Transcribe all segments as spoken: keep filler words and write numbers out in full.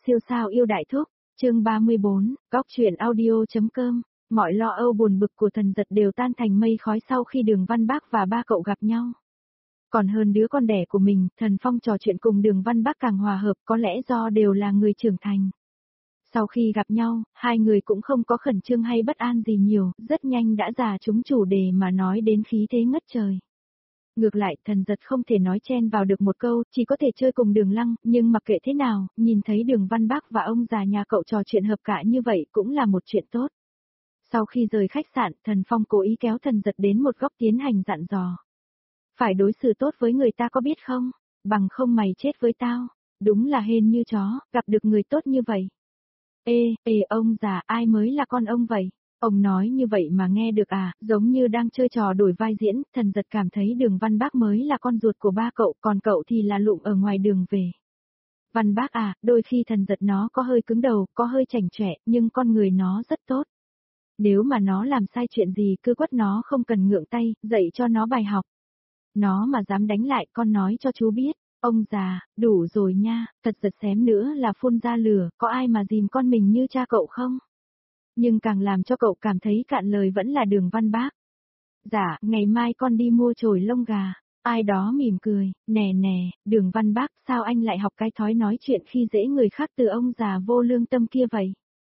Siêu sao yêu đại thúc, chương ba mươi bốn, góc truyện audio.com, mọi lo âu buồn bực của Thần Giật đều tan thành mây khói sau khi Đường Văn Bác và ba cậu gặp nhau. Còn hơn đứa con đẻ của mình, Thần Phong trò chuyện cùng Đường Văn Bác càng hòa hợp, có lẽ do đều là người trưởng thành. Sau khi gặp nhau, hai người cũng không có khẩn trương hay bất an gì nhiều, rất nhanh đã già trúng chủ đề mà nói đến khí thế ngất trời. Ngược lại, Thần Giật không thể nói chen vào được một câu, chỉ có thể chơi cùng Đường Lăng, nhưng mặc kệ thế nào, nhìn thấy Đường Văn Bác và ông già nhà cậu trò chuyện hợp cả như vậy cũng là một chuyện tốt. Sau khi rời khách sạn, Thần Phong cố ý kéo Thần Giật đến một góc tiến hành dặn dò. Phải đối xử tốt với người ta có biết không? Bằng không mày chết với tao. Đúng là hên như chó, gặp được người tốt như vậy. Ê, ê ông già, ai mới là con ông vậy? Ông nói như vậy mà nghe được à, giống như đang chơi trò đổi vai diễn, Thần Giật cảm thấy Đường Văn Bác mới là con ruột của ba cậu, còn cậu thì là lụm ở ngoài đường về. Văn Bác à, đôi khi Thần Giật nó có hơi cứng đầu, có hơi chảnh chọe, nhưng con người nó rất tốt. Nếu mà nó làm sai chuyện gì cứ quất nó không cần ngượng tay, dạy cho nó bài học. Nó mà dám đánh lại con nói cho chú biết. Ông già, đủ rồi nha, thật giật xém nữa là phun ra lửa, có ai mà dìm con mình như cha cậu không? Nhưng càng làm cho cậu cảm thấy cạn lời vẫn là Đường Văn Bác. Dạ, ngày mai con đi mua chổi lông gà. Ai đó mỉm cười, nè nè, Đường Văn Bác, sao anh lại học cái thói nói chuyện khi dễ người khác từ ông già vô lương tâm kia vậy?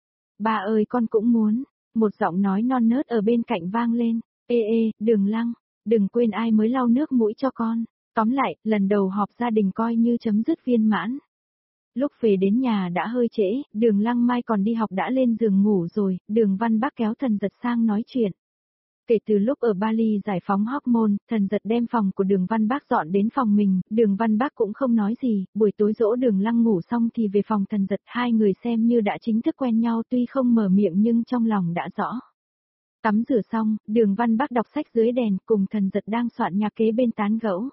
Ba ơi con cũng muốn, một giọng nói non nớt ở bên cạnh vang lên, ê ê, Đường Lăng, đừng quên ai mới lau nước mũi cho con. Tóm lại, lần đầu họp gia đình coi như chấm dứt viên mãn. Lúc về đến nhà đã hơi trễ, Đường Lăng Mai còn đi học đã lên giường ngủ rồi, Đường Văn Bác kéo Thần Giật sang nói chuyện. Kể từ lúc ở Bali giải phóng hormone, Thần Giật đem phòng của Đường Văn Bác dọn đến phòng mình, Đường Văn Bác cũng không nói gì, buổi tối dỗ Đường Lăng ngủ xong thì về phòng Thần Giật, hai người xem như đã chính thức quen nhau tuy không mở miệng nhưng trong lòng đã rõ. Tắm rửa xong, Đường Văn Bác đọc sách dưới đèn cùng Thần Giật đang soạn nhạc kế bên tán gẫu.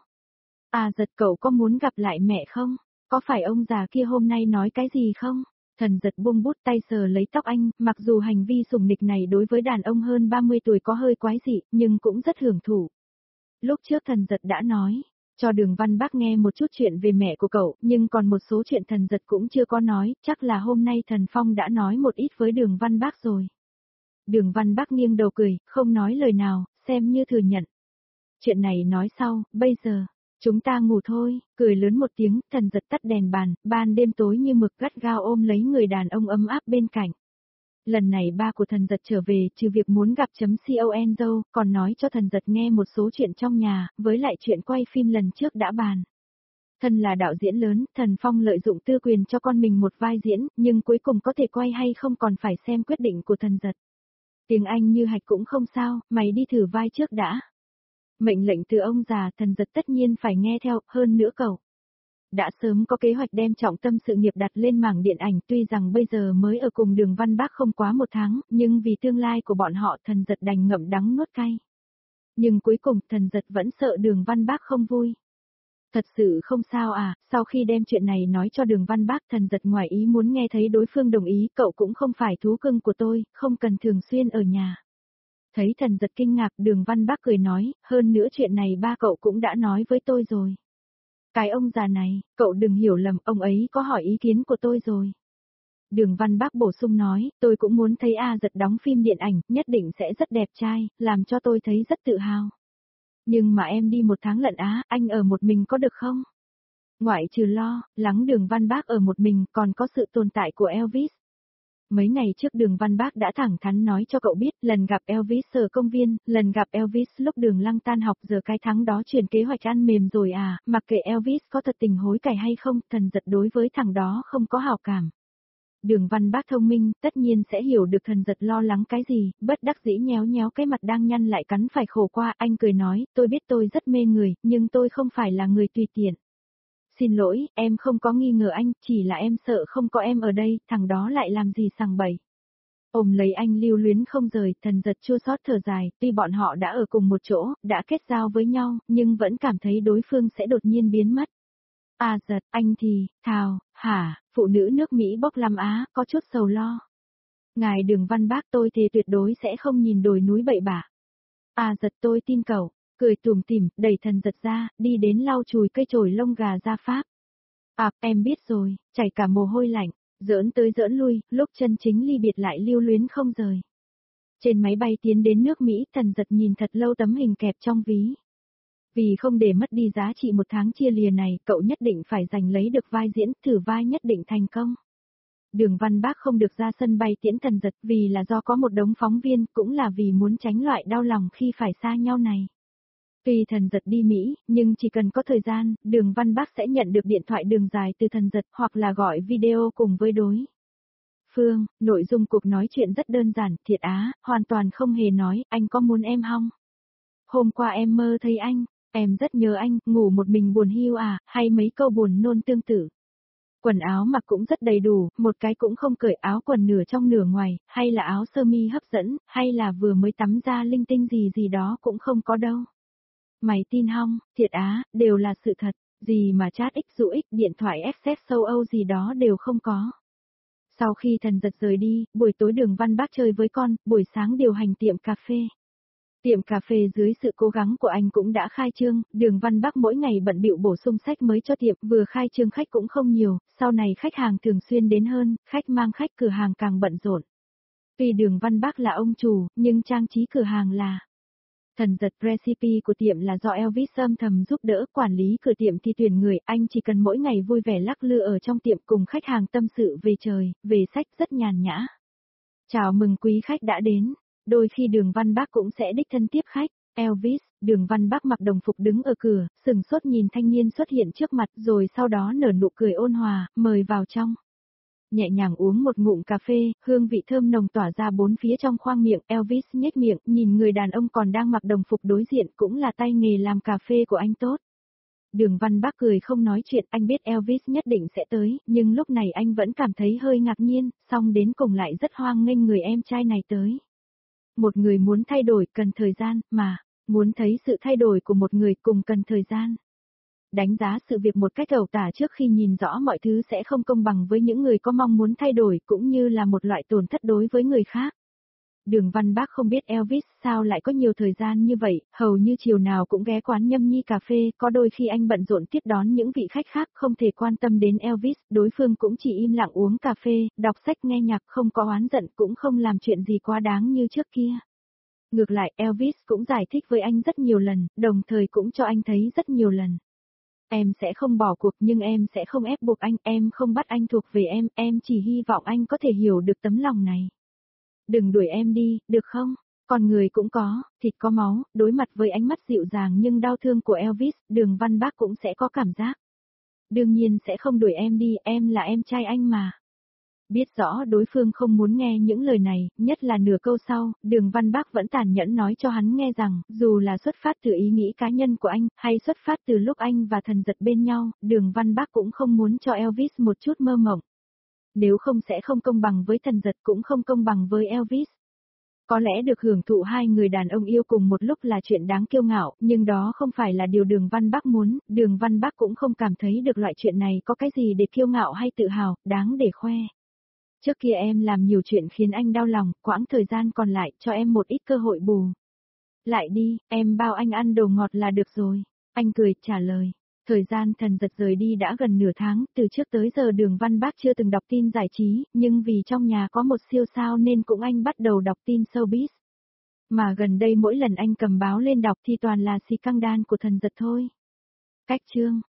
À Giật cậu có muốn gặp lại mẹ không? Có phải ông già kia hôm nay nói cái gì không? Thần Giật buông bút tay sờ lấy tóc anh, mặc dù hành vi sủng nịch này đối với đàn ông hơn ba mươi tuổi có hơi quái dị, nhưng cũng rất hưởng thụ. Lúc trước Thần Giật đã nói, cho Đường Văn Bác nghe một chút chuyện về mẹ của cậu, nhưng còn một số chuyện Thần Giật cũng chưa có nói, chắc là hôm nay Thần Phong đã nói một ít với Đường Văn Bác rồi. Đường Văn Bác nghiêng đầu cười, không nói lời nào, xem như thừa nhận. Chuyện này nói sau, bây giờ. Chúng ta ngủ thôi, cười lớn một tiếng, Thần Giật tắt đèn bàn, ban đêm tối như mực gắt gao ôm lấy người đàn ông ấm áp bên cạnh. Lần này ba của Thần Giật trở về, trừ việc muốn gặp chấm con dâu, còn nói cho Thần Giật nghe một số chuyện trong nhà, với lại chuyện quay phim lần trước đã bàn. Thân là đạo diễn lớn, Thần Phong lợi dụng tư quyền cho con mình một vai diễn, nhưng cuối cùng có thể quay hay không còn phải xem quyết định của Thần Giật. Tiếng Anh như hạch cũng không sao, mày đi thử vai trước đã. Mệnh lệnh từ ông già, Thần Giật tất nhiên phải nghe theo, hơn nữa cậu. Đã sớm có kế hoạch đem trọng tâm sự nghiệp đặt lên mảng điện ảnh, tuy rằng bây giờ mới ở cùng Đường Văn Bác không quá một tháng, nhưng vì tương lai của bọn họ Thần Giật đành ngậm đắng nuốt cay. Nhưng cuối cùng Thần Giật vẫn sợ Đường Văn Bác không vui. Thật sự không sao à, sau khi đem chuyện này nói cho Đường Văn Bác Thần Giật ngoài ý muốn nghe thấy đối phương đồng ý, cậu cũng không phải thú cưng của tôi, không cần thường xuyên ở nhà. Thấy Thần Giật kinh ngạc, Đường Văn Bác cười nói, hơn nữa chuyện này ba cậu cũng đã nói với tôi rồi. Cái ông già này, cậu đừng hiểu lầm, ông ấy có hỏi ý kiến của tôi rồi. Đường Văn Bác bổ sung nói, tôi cũng muốn thấy A Giật đóng phim điện ảnh, nhất định sẽ rất đẹp trai, làm cho tôi thấy rất tự hào. Nhưng mà em đi một tháng lận Á, anh ở một mình có được không? Ngoại trừ lo, lắng Đường Văn Bác ở một mình, còn có sự tồn tại của Elvis. Mấy ngày trước Đường Văn Bác đã thẳng thắn nói cho cậu biết, lần gặp Elvis ở công viên, lần gặp Elvis lúc Đường Lăng tan học giờ cái tháng đó chuyển kế hoạch ăn mềm rồi à, mặc kệ Elvis có thật tình hối cải hay không, Thần Giật đối với thằng đó không có hảo cảm. Đường Văn Bác thông minh, tất nhiên sẽ hiểu được Thần Giật lo lắng cái gì, bất đắc dĩ nhéo nhéo cái mặt đang nhăn lại cắn phải khổ qua, anh cười nói, tôi biết tôi rất mê người, nhưng tôi không phải là người tùy tiện. Xin lỗi, em không có nghi ngờ anh, chỉ là em sợ không có em ở đây, thằng đó lại làm gì sằng bậy. Ôm lấy anh lưu luyến không rời, Thần Giật chua xót thở dài, tuy bọn họ đã ở cùng một chỗ, đã kết giao với nhau, nhưng vẫn cảm thấy đối phương sẽ đột nhiên biến mất. À Giật, anh thì, thào, hả, phụ nữ nước Mỹ bốc lăm Á, có chút sầu lo. Ngài Đường Văn Bác tôi thì tuyệt đối sẽ không nhìn đồi núi bậy bạ. À Giật tôi tin cậu. Cười tủm tỉm, đẩy Thần Giật ra, đi đến lau chùi cây chổi lông gà ra pháp. À, em biết rồi, chảy cả mồ hôi lạnh, Giỡn tới giỡn lui, lúc chân chính ly biệt lại lưu luyến không rời. Trên máy bay tiến đến nước Mỹ, Thần Giật nhìn thật lâu tấm hình kẹp trong ví. Vì không để mất đi giá trị một tháng chia lìa này, cậu nhất định phải giành lấy được vai diễn, thử vai nhất định thành công. Đường Văn Bác không được ra sân bay tiễn Thần Giật vì là do có một đống phóng viên, cũng là vì muốn tránh loại đau lòng khi phải xa nhau này. Tuy Thần Giật đi Mỹ, nhưng chỉ cần có thời gian, Đường Văn Bác sẽ nhận được điện thoại đường dài từ Thần Giật hoặc là gọi video cùng với đối phương. Nội dung cuộc nói chuyện rất đơn giản, Thiệt Á, hoàn toàn không hề nói, anh có muốn em không? Hôm qua em mơ thấy anh, em rất nhớ anh, ngủ một mình buồn hiu à, hay mấy câu buồn nôn tương tự. Quần áo mặc cũng rất đầy đủ, một cái cũng không cởi, áo quần nửa trong nửa ngoài, hay là áo sơ mi hấp dẫn, hay là vừa mới tắm ra linh tinh gì gì đó cũng không có đâu. Mày tin không, Thiệt Á, đều là sự thật, gì mà chat x dụ x, điện thoại access châu Âu gì đó đều không có. Sau khi Thần Giật rời đi, buổi tối Đường Văn Bác chơi với con, buổi sáng điều hành tiệm cà phê. Tiệm cà phê dưới sự cố gắng của anh cũng đã khai trương, Đường Văn Bác mỗi ngày bận bịu bổ sung sách mới cho tiệm, vừa khai trương khách cũng không nhiều, sau này khách hàng thường xuyên đến hơn, khách mang khách cửa hàng càng bận rộn. Tuy Đường Văn Bác là ông chủ, nhưng trang trí cửa hàng là Thần Giật. Recipe của tiệm là do Elvis âm thầm giúp đỡ, quản lý cửa tiệm thì tuyển người, anh chỉ cần mỗi ngày vui vẻ lắc lư ở trong tiệm cùng khách hàng tâm sự về trời, về sách, rất nhàn nhã. Chào mừng quý khách đã đến. Đôi khi Đường Văn Bác cũng sẽ đích thân tiếp khách. Elvis, Đường Văn Bác mặc đồng phục đứng ở cửa, sừng sốt nhìn thanh niên xuất hiện trước mặt rồi sau đó nở nụ cười ôn hòa, mời vào trong. Nhẹ nhàng uống một ngụm cà phê, hương vị thơm nồng tỏa ra bốn phía trong khoang miệng. Elvis nhếch miệng, nhìn người đàn ông còn đang mặc đồng phục đối diện, cũng là tay nghề làm cà phê của anh tốt. Đường Văn Bác cười không nói chuyện, anh biết Elvis nhất định sẽ tới, nhưng lúc này anh vẫn cảm thấy hơi ngạc nhiên, song đến cùng lại rất hoan nghênh người em trai này tới. Một người muốn thay đổi cần thời gian, mà, muốn thấy sự thay đổi của một người cùng cần thời gian. Đánh giá sự việc một cách ẩu tả trước khi nhìn rõ mọi thứ sẽ không công bằng với những người có mong muốn thay đổi, cũng như là một loại tổn thất đối với người khác. Đường Văn Bác không biết Elvis sao lại có nhiều thời gian như vậy, hầu như chiều nào cũng ghé quán nhâm nhi cà phê, có đôi khi anh bận rộn tiếp đón những vị khách khác không thể quan tâm đến Elvis, đối phương cũng chỉ im lặng uống cà phê, đọc sách nghe nhạc, không có oán giận, cũng không làm chuyện gì quá đáng như trước kia. Ngược lại, Elvis cũng giải thích với anh rất nhiều lần, đồng thời cũng cho anh thấy rất nhiều lần. Em sẽ không bỏ cuộc nhưng em sẽ không ép buộc anh, em không bắt anh thuộc về em, em chỉ hy vọng anh có thể hiểu được tấm lòng này. Đừng đuổi em đi, được không? Con người cũng có, thịt có máu, đối mặt với ánh mắt dịu dàng nhưng đau thương của Elvis, Đường Văn Bác cũng sẽ có cảm giác. Đương nhiên sẽ không đuổi em đi, em là em trai anh mà. Biết rõ đối phương không muốn nghe những lời này, nhất là nửa câu sau, Đường Văn Bác vẫn tàn nhẫn nói cho hắn nghe rằng, dù là xuất phát từ ý nghĩ cá nhân của anh, hay xuất phát từ lúc anh và Thần Giật bên nhau, Đường Văn Bác cũng không muốn cho Elvis một chút mơ mộng. Nếu không sẽ không công bằng với Thần Giật cũng không công bằng với Elvis. Có lẽ được hưởng thụ hai người đàn ông yêu cùng một lúc là chuyện đáng kiêu ngạo, nhưng đó không phải là điều Đường Văn Bác muốn, Đường Văn Bác cũng không cảm thấy được loại chuyện này có cái gì để kiêu ngạo hay tự hào, đáng để khoe. Trước kia em làm nhiều chuyện khiến anh đau lòng, quãng thời gian còn lại cho em một ít cơ hội bù. Lại đi, em bao anh ăn đồ ngọt là được rồi. Anh cười, trả lời. Thời gian Thần Giật rời đi đã gần nửa tháng, từ trước tới giờ Đường Văn Bác chưa từng đọc tin giải trí, nhưng vì trong nhà có một siêu sao nên cũng anh bắt đầu đọc tin showbiz. Mà gần đây mỗi lần anh cầm báo lên đọc thì toàn là scandal của Thần Giật thôi. Cách chương